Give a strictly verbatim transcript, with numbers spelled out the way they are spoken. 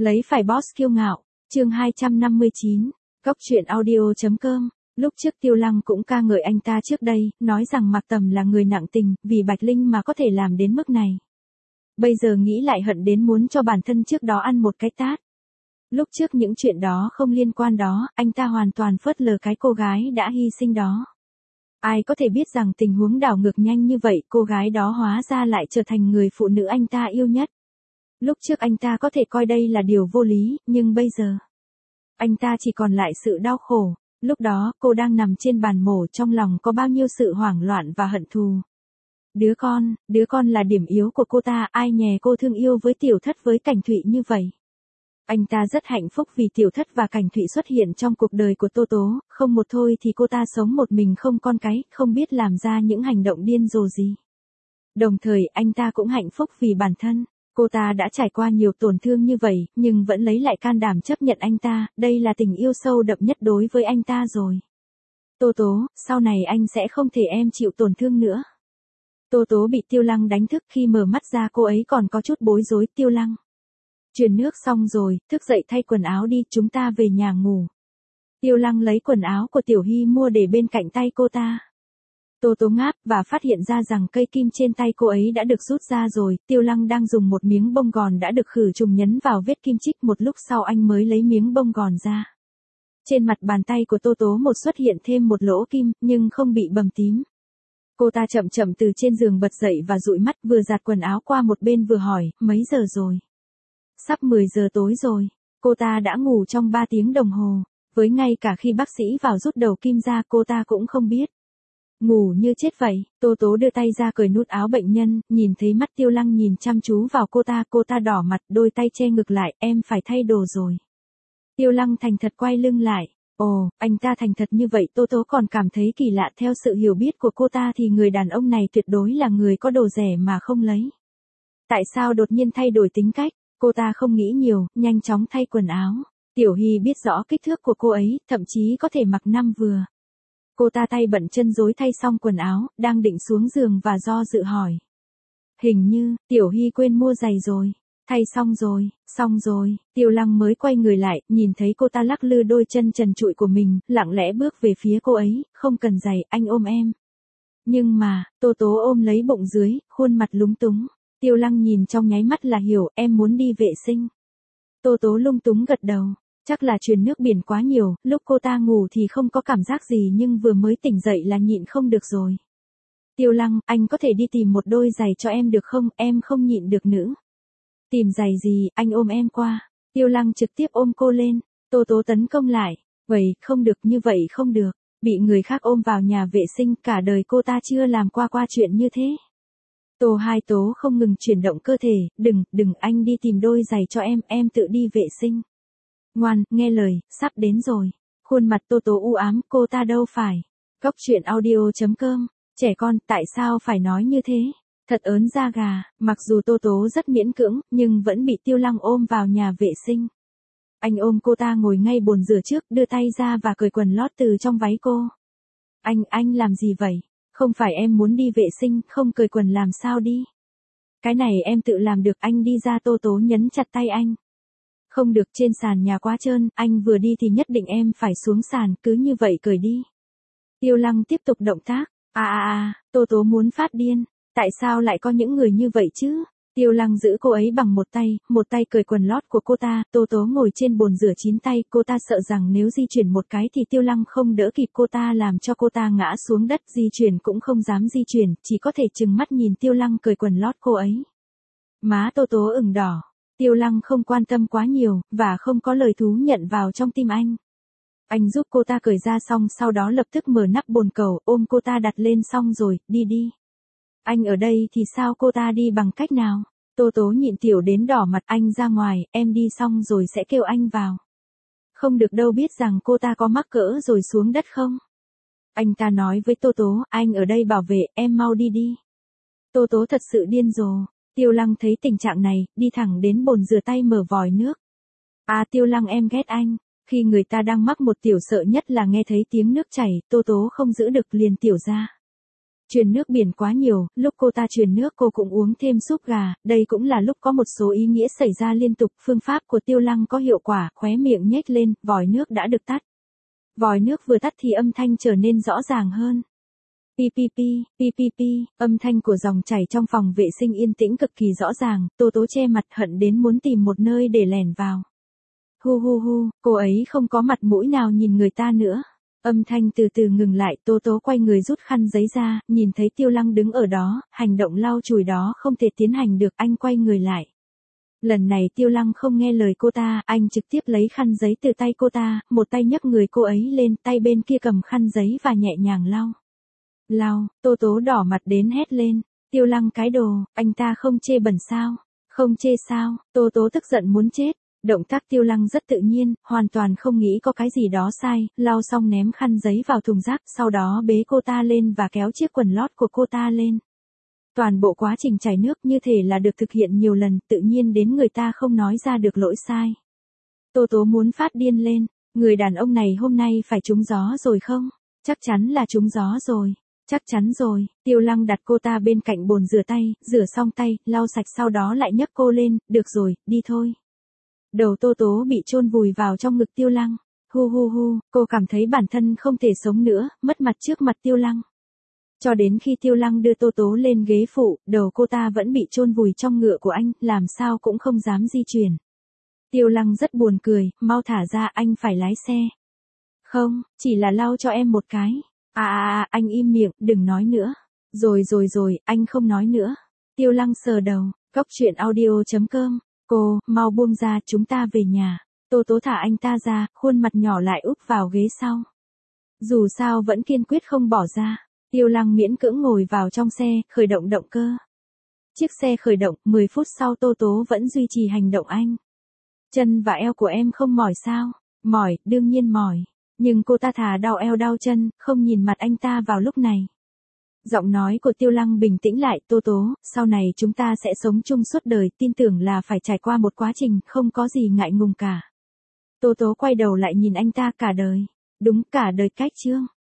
Lấy phải boss kiêu ngạo, chương hai trăm năm mươi chín, Cốc truyện audio.com. Lúc trước Tiêu Lăng cũng ca ngợi anh ta trước đây, nói rằng Mạc Tầm là người nặng tình, vì Bạch Linh mà có thể làm đến mức này. Bây giờ nghĩ lại hận đến muốn cho bản thân trước đó ăn một cái tát. Lúc trước những chuyện đó không liên quan đó, anh ta hoàn toàn phớt lờ cái cô gái đã hy sinh đó. Ai có thể biết rằng tình huống đảo ngược nhanh như vậy, cô gái đó hóa ra lại trở thành người phụ nữ anh ta yêu nhất. Lúc trước anh ta có thể coi đây là điều vô lý, nhưng bây giờ, anh ta chỉ còn lại sự đau khổ. Lúc đó, cô đang nằm trên bàn mổ, trong lòng có bao nhiêu sự hoảng loạn và hận thù. Đứa con, đứa con là điểm yếu của cô ta, ai nhè cô thương yêu với Tiểu Thất với Cảnh Thụy như vậy. Anh ta rất hạnh phúc vì Tiểu Thất và Cảnh Thụy xuất hiện trong cuộc đời của Tô Tố, không một thôi thì cô ta sống một mình không con cái, không biết làm ra những hành động điên rồ gì. Đồng thời anh ta cũng hạnh phúc vì bản thân, cô ta đã trải qua nhiều tổn thương như vậy, nhưng vẫn lấy lại can đảm chấp nhận anh ta, đây là tình yêu sâu đậm nhất đối với anh ta rồi. Tô Tố, sau này anh sẽ không thể em chịu tổn thương nữa. Tô Tố bị Tiêu Lăng đánh thức, khi mở mắt ra cô ấy còn có chút bối rối. Tiêu Lăng. Truyền nước xong rồi, thức dậy thay quần áo đi, chúng ta về nhà ngủ. Tiêu Lăng lấy quần áo của Tiểu Hy mua để bên cạnh tay cô ta. Tô Tố ngáp và phát hiện ra rằng cây kim trên tay cô ấy đã được rút ra rồi. Tiêu Lăng đang dùng một miếng bông gòn đã được khử trùng nhấn vào vết kim chích, một lúc sau anh mới lấy miếng bông gòn ra. Trên mặt bàn tay của Tô Tố một xuất hiện thêm một lỗ kim, nhưng không bị bầm tím. Cô ta chậm chậm từ trên giường bật dậy và dụi mắt, vừa giặt quần áo qua một bên vừa hỏi, mấy giờ rồi? Sắp mười giờ tối rồi. Cô ta đã ngủ trong ba tiếng đồng hồ, với ngay cả khi bác sĩ vào rút đầu kim ra cô ta cũng không biết. Ngủ như chết vậy. Tô Tố đưa tay ra cởi nút áo bệnh nhân, nhìn thấy mắt Tiêu Lăng nhìn chăm chú vào cô ta, cô ta đỏ mặt, đôi tay che ngực lại, em phải thay đồ rồi. Tiêu Lăng thành thật quay lưng lại. Ồ, anh ta thành thật như vậy, Tô Tố còn cảm thấy kỳ lạ. Theo sự hiểu biết của cô ta thì người đàn ông này tuyệt đối là người có đồ rẻ mà không lấy. Tại sao đột nhiên thay đổi tính cách? Cô ta không nghĩ nhiều, nhanh chóng thay quần áo. Tiểu Hy biết rõ kích thước của cô ấy, thậm chí có thể mặc năm vừa. Cô ta tay bận chân rối thay xong quần áo, đang định xuống giường và do dự hỏi. Hình như, Tiểu Hy quên mua giày rồi. Thay xong rồi, xong rồi. Tiêu Lăng mới quay người lại, nhìn thấy cô ta lắc lư đôi chân trần trụi của mình, lặng lẽ bước về phía cô ấy, không cần giày, anh ôm em. Nhưng mà, Tô Tố ôm lấy bụng dưới, khuôn mặt lúng túng. Tiêu Lăng nhìn trong nháy mắt là hiểu, em muốn đi vệ sinh. Tô Tố lung túng gật đầu, chắc là truyền nước biển quá nhiều, lúc cô ta ngủ thì không có cảm giác gì nhưng vừa mới tỉnh dậy là nhịn không được rồi. Tiêu Lăng, anh có thể đi tìm một đôi giày cho em được không, em không nhịn được nữa. Tìm giày gì, anh ôm em qua. Tiêu Lăng trực tiếp ôm cô lên, Tô Tố tấn công lại, vậy, không được như vậy không được, bị người khác ôm vào nhà vệ sinh, cả đời cô ta chưa làm qua qua chuyện như thế. Tô Hai Tố không ngừng chuyển động cơ thể, đừng, đừng, anh đi tìm đôi giày cho em, em tự đi vệ sinh. Ngoan, nghe lời, sắp đến rồi. Khuôn mặt Tô Tố u ám, cô ta đâu phải. Cốc truyện audio.com, trẻ con, tại sao phải nói như thế? Thật ớn da gà, mặc dù Tô Tố rất miễn cưỡng, nhưng vẫn bị Tiêu Lăng ôm vào nhà vệ sinh. Anh ôm cô ta ngồi ngay bồn rửa trước, đưa tay ra và cởi quần lót từ trong váy cô. Anh, anh làm gì vậy? Không phải em muốn đi vệ sinh, không cởi quần làm sao đi? Cái này em tự làm được, anh đi ra. Tô Tố nhấn chặt tay anh. Không được, trên sàn nhà quá trơn, anh vừa đi thì nhất định em phải xuống sàn, cứ như vậy cởi đi. Tiêu Lăng tiếp tục động tác. À à à, Tô Tố muốn phát điên. Tại sao lại có những người như vậy chứ? Tiêu Lăng giữ cô ấy bằng một tay, một tay cởi quần lót của cô ta, Tô Tố ngồi trên bồn rửa chín tay, cô ta sợ rằng nếu di chuyển một cái thì Tiêu Lăng không đỡ kịp cô ta, làm cho cô ta ngã xuống đất, di chuyển cũng không dám di chuyển, chỉ có thể trừng mắt nhìn Tiêu Lăng cởi quần lót cô ấy. Má Tô Tố ửng đỏ, Tiêu Lăng không quan tâm quá nhiều, và không có lời thú nhận vào trong tim anh. Anh giúp cô ta cởi ra xong, sau đó lập tức mở nắp bồn cầu, ôm cô ta đặt lên, xong rồi, đi đi. Anh ở đây thì sao, cô ta đi bằng cách nào? Tô Tố nhịn tiểu đến đỏ mặt, anh ra ngoài, em đi xong rồi sẽ kêu anh vào. Không được đâu, biết rằng cô ta có mắc cỡ rồi xuống đất không? Anh ta nói với Tô Tố, anh ở đây bảo vệ, em mau đi đi. Tô Tố thật sự điên rồ. Tiêu Lăng thấy tình trạng này, đi thẳng đến bồn rửa tay mở vòi nước. À Tiêu Lăng, em ghét anh. Khi người ta đang mắc một tiểu sợ nhất là nghe thấy tiếng nước chảy, Tô Tố không giữ được liền tiểu ra. Truyền nước biển quá nhiều, lúc cô ta truyền nước cô cũng uống thêm súp gà, đây cũng là lúc có một số ý nghĩa xảy ra liên tục, phương pháp của Tiêu Lăng có hiệu quả, khóe miệng nhếch lên, vòi nước đã được tắt. Vòi nước vừa tắt thì âm thanh trở nên rõ ràng hơn. Pi pi pi, pi pi pi, âm thanh của dòng chảy trong phòng vệ sinh yên tĩnh cực kỳ rõ ràng, Tô Tố che mặt hận đến muốn tìm một nơi để lẻn vào. Hu hu hu, cô ấy không có mặt mũi nào nhìn người ta nữa. Âm thanh từ từ ngừng lại, Tô Tố quay người rút khăn giấy ra, nhìn thấy Tiêu Lăng đứng ở đó, hành động lau chùi đó không thể tiến hành được, anh quay người lại. Lần này Tiêu Lăng không nghe lời cô ta, anh trực tiếp lấy khăn giấy từ tay cô ta, một tay nhấc người cô ấy lên, tay bên kia cầm khăn giấy và nhẹ nhàng lau. Lau, Tô Tố đỏ mặt đến hét lên, Tiêu Lăng cái đồ, anh ta không chê bẩn sao? Không chê sao? Tô Tố tức giận muốn chết. Động tác Tiêu Lăng rất tự nhiên, hoàn toàn không nghĩ có cái gì đó sai, lau xong ném khăn giấy vào thùng rác, sau đó bế cô ta lên và kéo chiếc quần lót của cô ta lên. Toàn bộ quá trình chảy nước như thể là được thực hiện nhiều lần, tự nhiên đến người ta không nói ra được lỗi sai. Tô Tố muốn phát điên lên, người đàn ông này hôm nay phải trúng gió rồi không? Chắc chắn là trúng gió rồi. Chắc chắn rồi, Tiêu Lăng đặt cô ta bên cạnh bồn rửa tay, rửa xong tay, lau sạch sau đó lại nhấc cô lên, được rồi, đi thôi. Đầu Tô Tố bị chôn vùi vào trong ngực Tiêu Lăng. Hu hu hu, cô cảm thấy bản thân không thể sống nữa, mất mặt trước mặt Tiêu Lăng. Cho đến khi Tiêu Lăng đưa Tô Tố lên ghế phụ, đầu cô ta vẫn bị chôn vùi trong ngựa của anh, làm sao cũng không dám di chuyển. Tiêu Lăng rất buồn cười, mau thả ra, anh phải lái xe. Không, chỉ là lau cho em một cái. À à à, anh im miệng, đừng nói nữa. Rồi rồi rồi, anh không nói nữa. Tiêu Lăng sờ đầu, cóc truyện audio chấm com. Cô, mau buông ra, chúng ta về nhà. Tô Tố thả anh ta ra, khuôn mặt nhỏ lại úp vào ghế sau. Dù sao vẫn kiên quyết không bỏ ra. Tiêu Lăng miễn cưỡng ngồi vào trong xe, khởi động động cơ. Chiếc xe khởi động, mười phút sau Tô Tố vẫn duy trì hành động anh. Chân và eo của em không mỏi sao? Mỏi, đương nhiên mỏi. Nhưng cô ta thà đau eo đau chân, không nhìn mặt anh ta vào lúc này. Giọng nói của Tiêu Lăng bình tĩnh lại, Tô Tố, sau này chúng ta sẽ sống chung suốt đời, tin tưởng là phải trải qua một quá trình, không có gì ngại ngùng cả. Tô Tố quay đầu lại nhìn anh ta, cả đời. Đúng, cả đời cách chương.